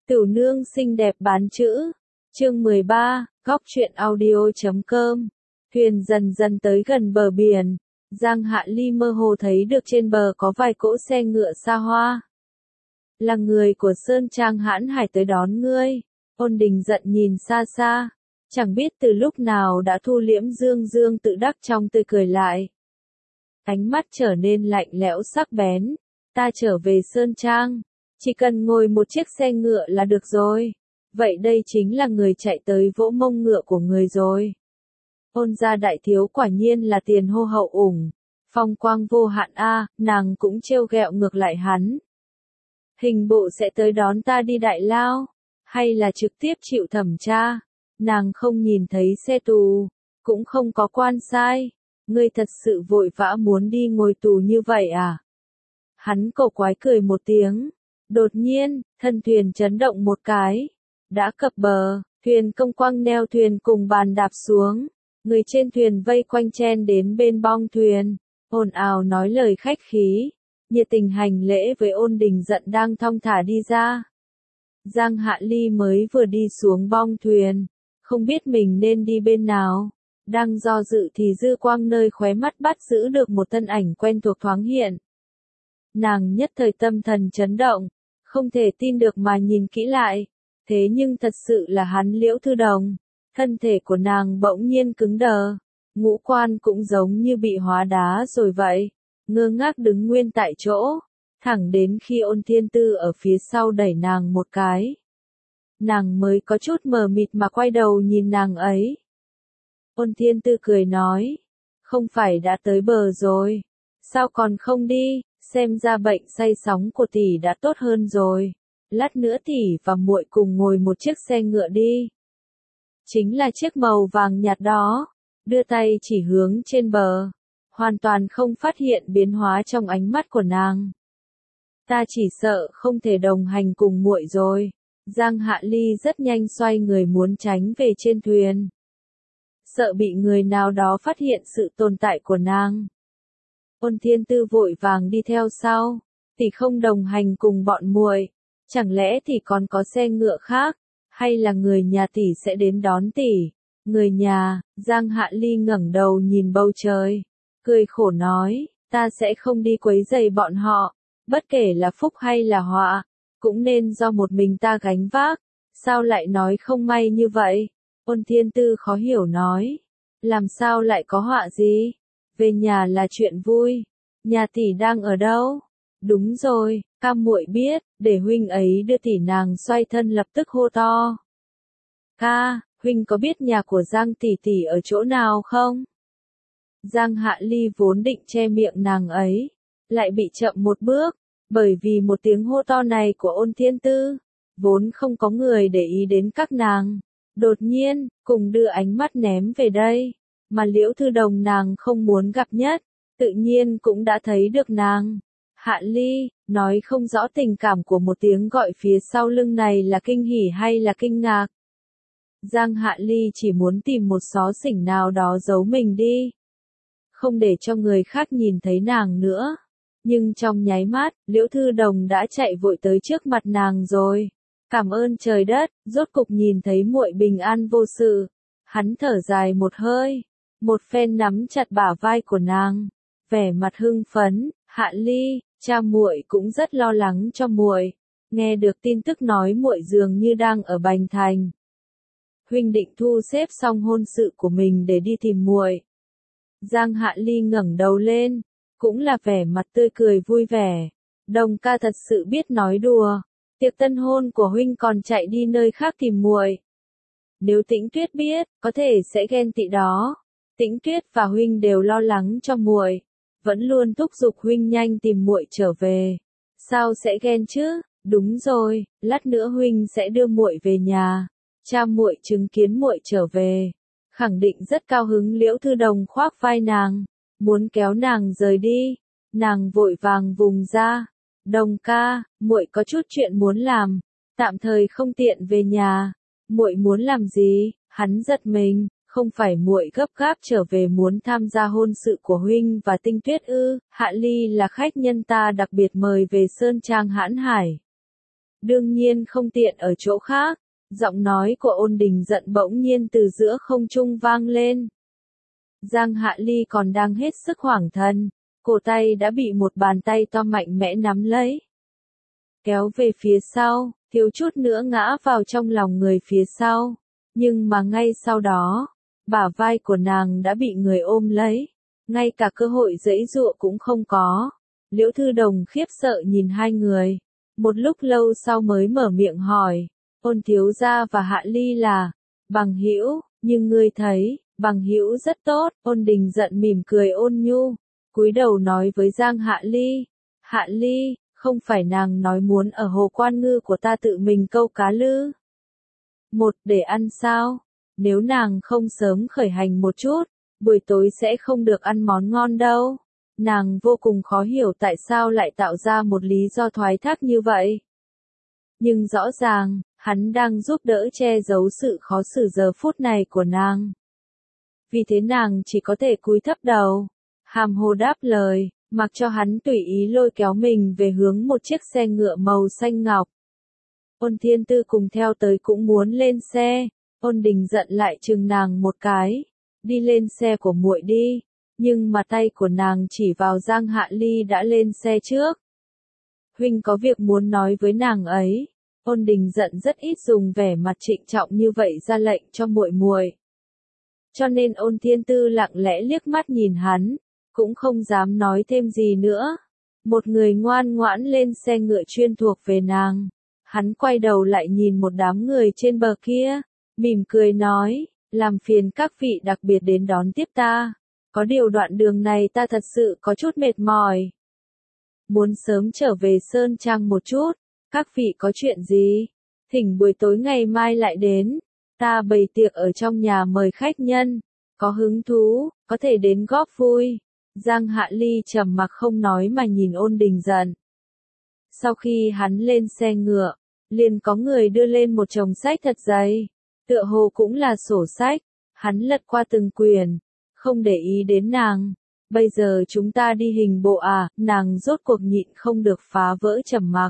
Tửu nương xinh đẹp bán chữ. Chương 13, góc truyện audio.com. Thuyền dần dần tới gần bờ biển. Giang Hạ Ly mơ hồ thấy được trên bờ có vài cỗ xe ngựa xa hoa. Là người của Sơn Trang Hãn Hải tới đón ngươi. Ôn Đình giận nhìn xa xa. Chẳng biết từ lúc nào đã thu liễm dương tự đắc trong tươi cười lại. Ánh mắt trở nên lạnh lẽo sắc bén. Ta trở về Sơn Trang. Chỉ cần ngồi một chiếc xe ngựa là được rồi. Vậy đây chính là người chạy tới vỗ mông ngựa của người rồi. Ôn gia đại thiếu quả nhiên là tiền hô hậu ủng. Phong quang vô hạn a, nàng cũng trêu ghẹo ngược lại hắn. Hình bộ sẽ tới đón ta đi đại lao, hay là trực tiếp chịu thẩm tra. Nàng không nhìn thấy xe tù, cũng không có quan sai. Ngươi thật sự vội vã muốn đi ngồi tù như vậy à? Hắn cổ quái cười một tiếng. Đột nhiên, thân thuyền chấn động một cái. Đã cập bờ, thuyền công quăng neo thuyền cùng bàn đạp xuống. Người trên thuyền vây quanh chen đến bên bong thuyền. Ồn ào nói lời khách khí. Nhiệt tình hành lễ với Ôn Đình giận đang thong thả đi ra. Giang Hạ Ly mới vừa đi xuống bong thuyền. Không biết mình nên đi bên nào. Đang do dự thì dư quang nơi khóe mắt bắt giữ được một thân ảnh quen thuộc thoáng hiện. Nàng nhất thời tâm thần chấn động. Không thể tin được mà nhìn kỹ lại. Thế nhưng thật sự là hắn Liễu Thư Đồng. Thân thể của nàng bỗng nhiên cứng đờ. Ngũ quan cũng giống như bị hóa đá rồi vậy. Ngơ ngác đứng nguyên tại chỗ. Thẳng đến khi Ôn Thiên Tư ở phía sau đẩy nàng một cái. Nàng mới có chút mờ mịt mà quay đầu nhìn nàng ấy. Ôn Thiên Tư cười nói. Không phải đã tới bờ rồi. Sao còn không đi? Xem ra bệnh say sóng của tỷ đã tốt hơn rồi. Lát nữa tỷ và muội cùng ngồi một chiếc xe ngựa đi. Chính là chiếc màu vàng nhạt đó. Đưa tay chỉ hướng trên bờ. Hoàn toàn không phát hiện biến hóa trong ánh mắt của nàng. Ta chỉ sợ không thể đồng hành cùng muội rồi. Giang Hạ Ly rất nhanh xoay người muốn tránh về trên thuyền. Sợ bị người nào đó phát hiện sự tồn tại của nàng. Ôn Thiên Tư vội vàng đi theo sau. Tỷ không đồng hành cùng bọn muội. Chẳng lẽ tỷ còn có xe ngựa khác? Hay là người nhà tỷ sẽ đến đón tỷ? Người nhà, Giang Hạ Ly ngẩng đầu nhìn bầu trời. Cười khổ nói, ta sẽ không đi quấy rầy bọn họ. Bất kể là phúc hay là họa, cũng nên do một mình ta gánh vác. Sao lại nói không may như vậy? Ôn Thiên Tư khó hiểu nói. Làm sao lại có họa gì? Về nhà là chuyện vui. Nhà tỷ đang ở đâu? Đúng rồi, Cam muội biết, để huynh ấy đưa tỷ nàng xoay thân lập tức hô to. Ca, huynh có biết nhà của Giang tỷ tỷ ở chỗ nào không? Giang Hạ Ly vốn định che miệng nàng ấy, lại bị chậm một bước, bởi vì một tiếng hô to này của Ôn Thiên Tư, vốn không có người để ý đến các nàng. Đột nhiên, cùng đưa ánh mắt ném về đây, mà Liễu Thư Đồng nàng không muốn gặp nhất, tự nhiên cũng đã thấy được nàng. Hạ Ly, nói không rõ tình cảm của một tiếng gọi phía sau lưng này là kinh hỉ hay là kinh ngạc. Giang Hạ Ly chỉ muốn tìm một xó xỉnh nào đó giấu mình đi. Không để cho người khác nhìn thấy nàng nữa. Nhưng trong nháy mắt, Liễu Thư Đồng đã chạy vội tới trước mặt nàng rồi. Cảm ơn trời đất, rốt cục nhìn thấy muội bình an vô sự. Hắn thở dài một hơi. Một phen nắm chặt bả vai của nàng. Vẻ mặt hưng phấn, Hạ Ly, cha muội cũng rất lo lắng cho muội. Nghe được tin tức nói muội dường như đang ở Bành Thành. Huynh định thu xếp xong hôn sự của mình để đi tìm muội. Giang Hạ Ly ngẩng đầu lên, cũng là vẻ mặt tươi cười vui vẻ. Đồng ca thật sự biết nói đùa. Tiệc tân hôn của huynh còn chạy đi nơi khác tìm muội. Nếu Tĩnh Tuyết biết, có thể sẽ ghen tị đó. Tĩnh Tuyết và huynh đều lo lắng cho muội, vẫn luôn thúc giục huynh nhanh tìm muội trở về. Sao sẽ ghen chứ? Đúng rồi, lát nữa huynh sẽ đưa muội về nhà. Cha muội chứng kiến muội trở về, khẳng định rất cao hứng. Liễu Thư Đồng khoác vai nàng, muốn kéo nàng rời đi. Nàng vội vàng vùng ra. Đồng ca, muội có chút chuyện muốn làm, tạm thời không tiện về nhà. Muội muốn làm gì? Hắn giật mình, không phải muội gấp gáp trở về muốn tham gia hôn sự của huynh và Tinh Tuyết ư? Hạ Ly là khách nhân ta đặc biệt mời về Sơn Trang Hãn Hải. đương nhiên không tiện ở chỗ khác. Giọng nói của Ôn Đình Dận bỗng nhiên từ giữa không trung vang lên. Giang Hạ Ly còn đang hết sức hoảng thần, cổ tay đã bị một bàn tay to mạnh mẽ nắm lấy. Kéo về phía sau, thiếu chút nữa ngã vào trong lòng người phía sau. Nhưng mà ngay sau đó, bả vai của nàng đã bị người ôm lấy. Ngay cả cơ hội giãy giụa cũng không có. Liễu Thư Đồng khiếp sợ nhìn hai người. Một lúc lâu sau mới mở miệng hỏi. Ôn thiếu gia và Hạ Ly là bằng hữu, nhưng ngươi thấy, bằng hữu rất tốt. Ôn Đình Dận mỉm cười ôn nhu, cúi đầu nói với Giang Hạ Ly. Hạ Ly, không phải nàng nói muốn ở hồ Quan Ngư của ta tự mình câu cá lư? Một, để ăn sao? Nếu nàng không sớm khởi hành một chút, buổi tối sẽ không được ăn món ngon đâu. Nàng vô cùng khó hiểu tại sao lại tạo ra một lý do thoái thác như vậy. Nhưng rõ ràng, hắn đang giúp đỡ che giấu sự khó xử giờ phút này của nàng. Vì thế nàng chỉ có thể cúi thấp đầu, hàm hồ đáp lời, mặc cho hắn tùy ý lôi kéo mình về hướng một chiếc xe ngựa màu xanh ngọc. Ôn Thiên Tư cùng theo tới cũng muốn lên xe. Ôn Đình Dận lại chừng nàng một cái. Đi lên xe của muội đi. Nhưng mà tay của nàng chỉ vào Giang Hạ Ly đã lên xe trước. Huynh có việc muốn nói với nàng ấy. Ôn Đình Dận rất ít dùng vẻ mặt trịnh trọng như vậy ra lệnh cho muội muội. Cho nên Ôn Thiên Tư lặng lẽ liếc mắt nhìn hắn, cũng không dám nói thêm gì nữa. Một người ngoan ngoãn lên xe ngựa chuyên thuộc về nàng. Hắn quay đầu lại nhìn một đám người trên bờ kia, mỉm cười nói, làm phiền các vị đặc biệt đến đón tiếp ta. Có điều đoạn đường này ta thật sự có chút mệt mỏi. Muốn sớm trở về Sơn Trang một chút, các vị có chuyện gì? Thỉnh buổi tối ngày mai lại đến, ta bày tiệc ở trong nhà mời khách nhân, có hứng thú, có thể đến góp vui. Giang Hạ Ly trầm mặc không nói mà nhìn Ôn Đình Dận. Sau khi hắn lên xe ngựa, liền có người đưa lên một chồng sách thật dày, tựa hồ cũng là sổ sách, hắn lật qua từng quyển, không để ý đến nàng. Bây giờ chúng ta đi hình bộ à? Nàng rốt cuộc nhịn không được phá vỡ trầm mặc.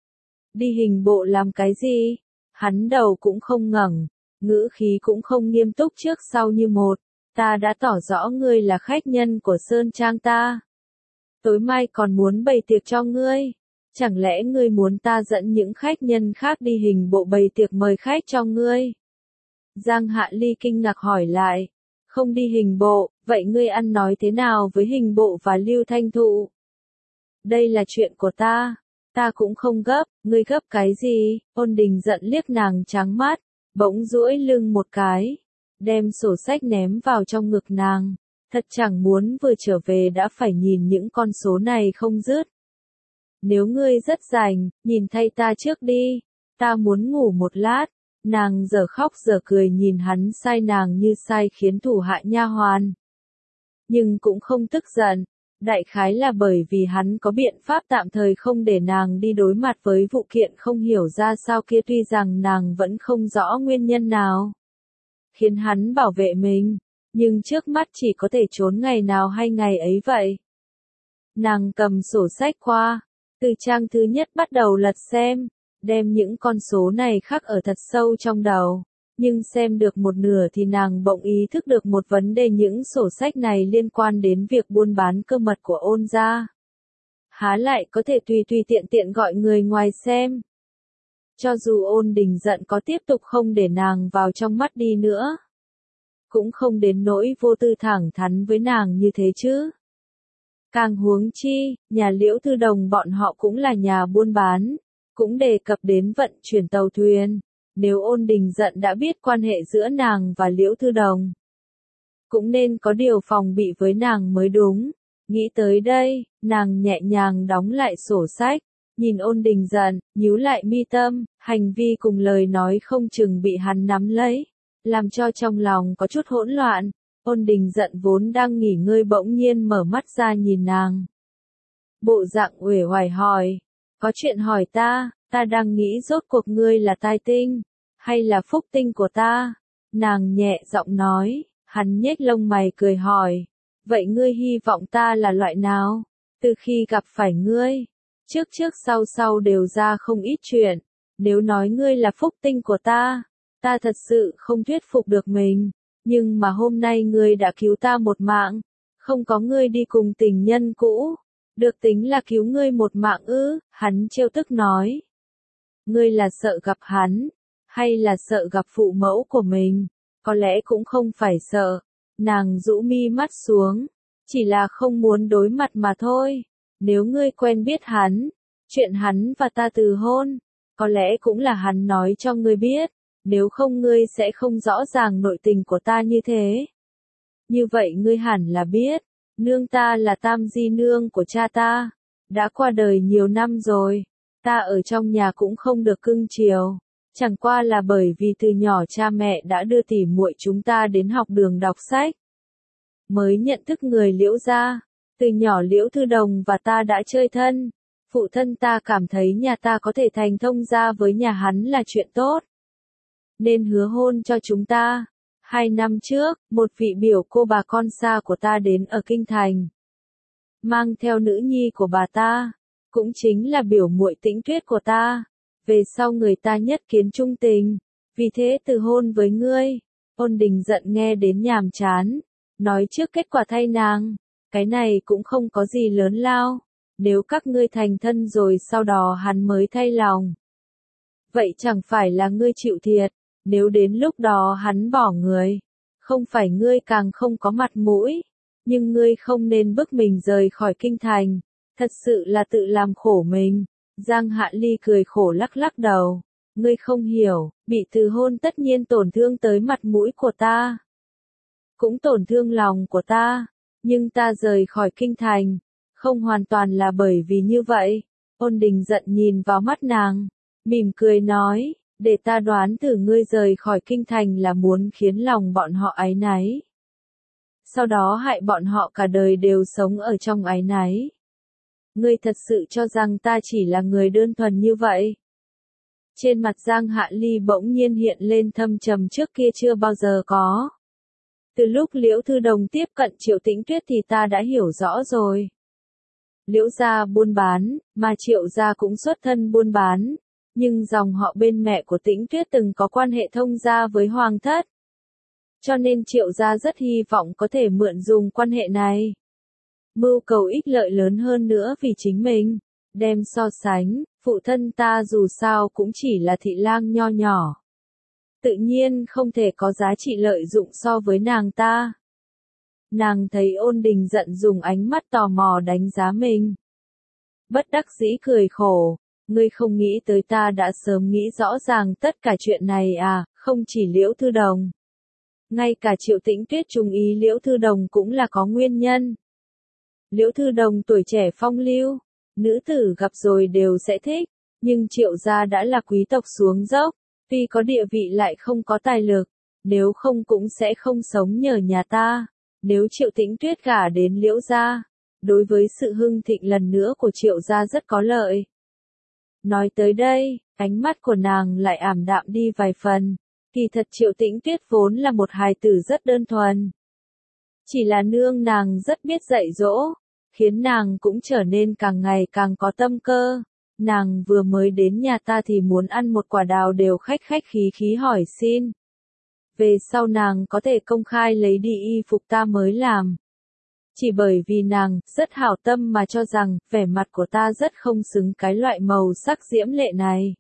Đi hình bộ làm cái gì? Hắn đầu cũng không ngẩng, ngữ khí cũng không nghiêm túc trước sau như một. Ta đã tỏ rõ ngươi là khách nhân của Sơn Trang ta. Tối mai còn muốn bày tiệc cho ngươi. Chẳng lẽ ngươi muốn ta dẫn những khách nhân khác đi hình bộ bày tiệc mời khách cho ngươi? Giang Hạ Ly kinh ngạc hỏi lại. Không đi hình bộ, vậy ngươi ăn nói thế nào với hình bộ và Lưu Thanh Thụ? Đây là chuyện của ta cũng không gấp, ngươi gấp cái gì? Ôn Đình Dận liếc nàng trắng mắt, bỗng duỗi lưng một cái, đem sổ sách ném vào trong ngực nàng. Thật chẳng muốn vừa trở về đã phải nhìn những con số này không dứt. Nếu ngươi rất rảnh, nhìn thay ta trước đi, ta muốn ngủ một lát. Nàng giờ khóc giờ cười nhìn hắn sai nàng như sai khiến thủ hạ nha hoàn. Nhưng cũng không tức giận, đại khái là bởi vì hắn có biện pháp tạm thời không để nàng đi đối mặt với vụ kiện không hiểu ra sao kia, tuy rằng nàng vẫn không rõ nguyên nhân nào khiến hắn bảo vệ mình, nhưng trước mắt chỉ có thể trốn ngày nào hay ngày ấy vậy. Nàng cầm sổ sách qua, từ trang thứ nhất bắt đầu lật xem, đem những con số này khắc ở thật sâu trong đầu. Nhưng xem được một nửa thì nàng bỗng ý thức được một vấn đề, những sổ sách này liên quan đến việc buôn bán cơ mật của Ôn gia. Há lại có thể tùy tiện tiện gọi người ngoài xem. Cho dù Ôn Đình Dận có tiếp tục không để nàng vào trong mắt đi nữa, cũng không đến nỗi vô tư thẳng thắn với nàng như thế chứ. Càng huống chi, nhà Liễu Thư Đồng bọn họ cũng là nhà buôn bán, cũng đề cập đến vận chuyển tàu thuyền. Nếu Ôn Đình Dận đã biết quan hệ giữa nàng và Liễu Thư Đồng, cũng nên có điều phòng bị với nàng mới đúng. Nghĩ tới đây, nàng nhẹ nhàng đóng lại sổ sách, nhìn Ôn Đình Dận, nhíu lại mi tâm, hành vi cùng lời nói không chừng bị hắn nắm lấy, làm cho trong lòng có chút hỗn loạn. Ôn Đình Dận vốn đang nghỉ ngơi bỗng nhiên mở mắt ra nhìn nàng. Bộ dạng uể oải hỏi, có chuyện hỏi ta đang nghĩ rốt cuộc ngươi là tai tinh, hay là phúc tinh của ta? Nàng nhẹ giọng nói, hắn nhếch lông mày cười hỏi, vậy ngươi hy vọng ta là loại nào? Từ khi gặp phải ngươi, trước sau đều ra không ít chuyện, Nếu nói ngươi là phúc tinh của ta thật sự không thuyết phục được mình, nhưng mà hôm nay ngươi đã cứu ta một mạng, không có ngươi đi cùng tình nhân cũ, được tính là cứu ngươi một mạng ư? Hắn trêu tức nói. Ngươi là sợ gặp hắn, hay là sợ gặp phụ mẫu của mình? Có lẽ cũng không phải sợ. Nàng rũ mi mắt xuống, chỉ là không muốn đối mặt mà thôi. Nếu ngươi quen biết hắn, chuyện hắn và ta từ hôn, có lẽ cũng là hắn nói cho ngươi biết, nếu không ngươi sẽ không rõ ràng nội tình của ta như thế. Như vậy ngươi hẳn là biết, nương ta là Tam Di nương của cha ta, đã qua đời nhiều năm rồi, ta ở trong nhà cũng không được cưng chiều, chẳng qua là bởi vì từ nhỏ cha mẹ đã đưa tỉ muội chúng ta đến học đường đọc sách. Mới nhận thức người Liễu gia, từ nhỏ Liễu Thư Đồng và ta đã chơi thân, phụ thân ta cảm thấy nhà ta có thể thành thông gia với nhà hắn là chuyện tốt, nên hứa hôn cho chúng ta. 2 năm trước, một vị biểu cô bà con xa của ta đến ở Kinh Thành, mang theo nữ nhi của bà ta, cũng chính là biểu muội Tĩnh Tuyết của ta. Về sau người ta nhất kiến trung tình, vì thế từ hôn với ngươi. Ôn Đình giận nghe đến nhàm chán, nói trước kết quả thay nàng, cái này cũng không có gì lớn lao, nếu các ngươi thành thân rồi sau đó hắn mới thay lòng, vậy chẳng phải là ngươi chịu thiệt. Nếu đến lúc đó hắn bỏ người, không phải ngươi càng không có mặt mũi, nhưng ngươi không nên bức mình rời khỏi kinh thành, thật sự là tự làm khổ mình. Giang Hạ Ly cười khổ lắc lắc đầu, ngươi không hiểu, bị từ hôn tất nhiên tổn thương tới mặt mũi của ta, cũng tổn thương lòng của ta, nhưng ta rời khỏi kinh thành, không hoàn toàn là bởi vì như vậy. Ôn Đình giận nhìn vào mắt nàng, mỉm cười nói, để ta đoán thử ngươi rời khỏi kinh thành là muốn khiến lòng bọn họ áy náy, sau đó hại bọn họ cả đời đều sống ở trong áy náy. Ngươi thật sự cho rằng ta chỉ là người đơn thuần như vậy? Trên mặt Giang Hạ Ly bỗng nhiên hiện lên thâm trầm trước kia chưa bao giờ có. Từ lúc Liễu Thư Đồng tiếp cận Triệu Tĩnh Tuyết thì ta đã hiểu rõ rồi. Liễu gia buôn bán, mà Triệu gia cũng xuất thân buôn bán, nhưng dòng họ bên mẹ của Tĩnh Tuyết từng có quan hệ thông gia với Hoàng thất. Cho nên Triệu gia rất hy vọng có thể mượn dùng quan hệ này, mưu cầu ích lợi lớn hơn nữa vì chính mình. Đem so sánh, phụ thân ta dù sao cũng chỉ là thị lang nho nhỏ, tự nhiên không thể có giá trị lợi dụng so với nàng ta. Nàng thấy Ôn Đình giận dùng ánh mắt tò mò đánh giá mình, bất đắc dĩ cười khổ, ngươi không nghĩ tới ta đã sớm nghĩ rõ ràng tất cả chuyện này à? Không chỉ Liễu Thư Đồng, ngay cả Triệu Tĩnh Tuyết trung ý Liễu Thư Đồng cũng là có nguyên nhân. Liễu Thư Đồng tuổi trẻ phong lưu, nữ tử gặp rồi đều sẽ thích, nhưng Triệu gia đã là quý tộc xuống dốc, tuy có địa vị lại không có tài lực, nếu không cũng sẽ không sống nhờ nhà ta. Nếu Triệu Tĩnh Tuyết gả đến Liễu gia, đối với sự hưng thịnh lần nữa của Triệu gia rất có lợi. Nói tới đây, ánh mắt của nàng lại ảm đạm đi vài phần. Kỳ thật Triệu Tĩnh Tuyết vốn là một hài tử rất đơn thuần, chỉ là nương nàng rất biết dạy dỗ, khiến nàng cũng trở nên càng ngày càng có tâm cơ. Nàng vừa mới đến nhà ta thì muốn ăn một quả đào đều khách khách khí khí hỏi xin. Về sau nàng có thể công khai lấy đi y phục ta mới làm. Chỉ bởi vì nàng rất hảo tâm mà cho rằng vẻ mặt của ta rất không xứng cái loại màu sắc diễm lệ này.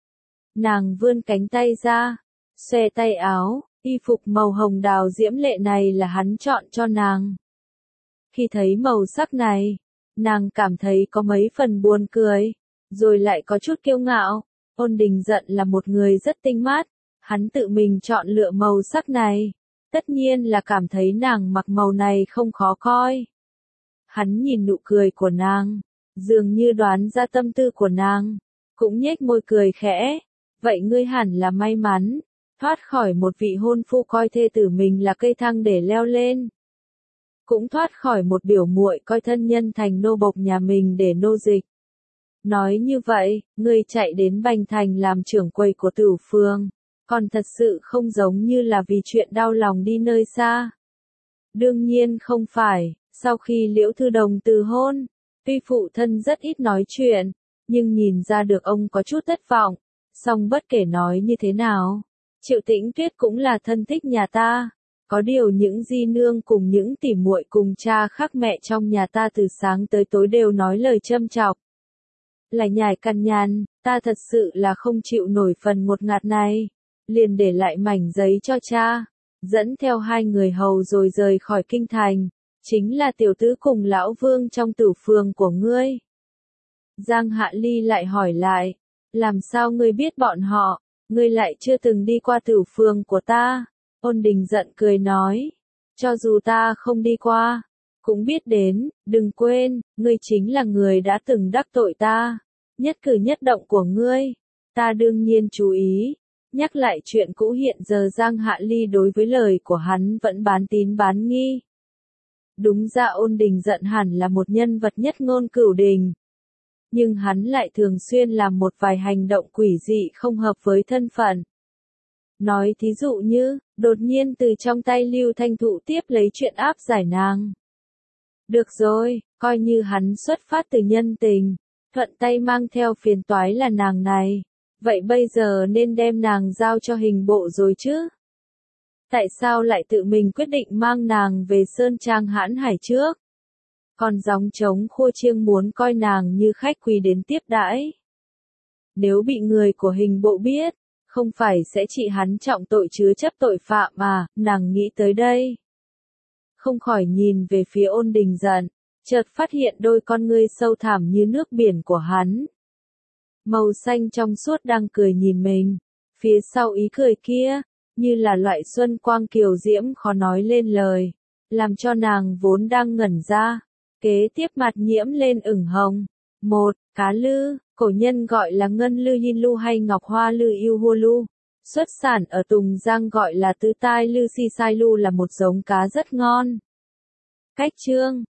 Nàng vươn cánh tay ra, xòe tay áo, y phục màu hồng đào diễm lệ này là hắn chọn cho nàng. Khi thấy màu sắc này, nàng cảm thấy có mấy phần buồn cười, rồi lại có chút kiêu ngạo. Ôn Đình giận là một người rất tinh mắt, hắn tự mình chọn lựa màu sắc này, tất nhiên là cảm thấy nàng mặc màu này không khó coi. Hắn nhìn nụ cười của nàng, dường như đoán ra tâm tư của nàng, cũng nhếch môi cười khẽ, vậy ngươi hẳn là may mắn, thoát khỏi một vị hôn phu coi thê tử mình là cây thang để leo lên, cũng thoát khỏi một biểu muội coi thân nhân thành nô bộc nhà mình để nô dịch. Nói như vậy, ngươi chạy đến Bành Thành làm trưởng quầy của Tửu Phương, còn thật sự không giống như là vì chuyện đau lòng đi nơi xa. Đương nhiên không phải, sau khi Liễu Thư Đồng từ hôn, tuy phụ thân rất ít nói chuyện, nhưng nhìn ra được ông có chút thất vọng, Song bất kể nói như thế nào, Triệu Tĩnh Tuyết cũng là thân thích nhà ta. Có điều những di nương cùng những tỉ muội cùng cha khác mẹ trong nhà ta từ sáng tới tối đều nói lời châm chọc. Lại nhải cằn nhằn, ta thật sự là không chịu nổi phần ngột ngạt này. Liền để lại mảnh giấy cho cha, dẫn theo 2 người hầu rồi rời khỏi kinh thành. Chính là tiểu tứ cùng lão vương trong tử phường của ngươi. Giang Hạ Ly lại hỏi lại, làm sao ngươi biết bọn họ, ngươi lại chưa từng đi qua tử phường của ta. Ôn Đình giận cười nói, cho dù ta không đi qua, cũng biết đến, đừng quên, ngươi chính là người đã từng đắc tội ta. Nhất cử nhất động của ngươi, ta đương nhiên chú ý. Nhắc lại chuyện cũ hiện giờ Giang Hạ Ly đối với lời của hắn vẫn bán tín bán nghi. Đúng ra Ôn Đình giận hẳn là một nhân vật nhất ngôn cửu đình. Nhưng hắn lại thường xuyên làm một vài hành động quỷ dị không hợp với thân phận. Nói thí dụ như, đột nhiên từ trong tay Lưu Thanh Thụ tiếp lấy chuyện áp giải nàng. Được rồi, coi như hắn xuất phát từ nhân tình, thuận tay mang theo phiền toái là nàng này. Vậy bây giờ nên đem nàng giao cho hình bộ rồi chứ? Tại sao lại tự mình quyết định mang nàng về Sơn Trang Hãn Hải trước? Còn gióng trống khô chiêng muốn coi nàng như khách quý đến tiếp đãi. Nếu bị người của hình bộ biết, không phải sẽ trị hắn trọng tội chứa chấp tội phạm à, nàng nghĩ tới đây. Không khỏi nhìn về phía Ôn Đình giận, chợt phát hiện đôi con ngươi sâu thẳm như nước biển của hắn. Màu xanh trong suốt đang cười nhìn mình, phía sau ý cười kia, như là loại xuân quang kiều diễm khó nói lên lời, làm cho nàng vốn đang ngẩn ra, kế tiếp mặt nhiễm lên ửng hồng. Một, cá lư, cổ nhân gọi là ngân lư yin lu hay ngọc hoa lư yêu hua lu, xuất sản ở Tùng Giang gọi là tứ tai lư si sai lu là một giống cá rất ngon. Cách chương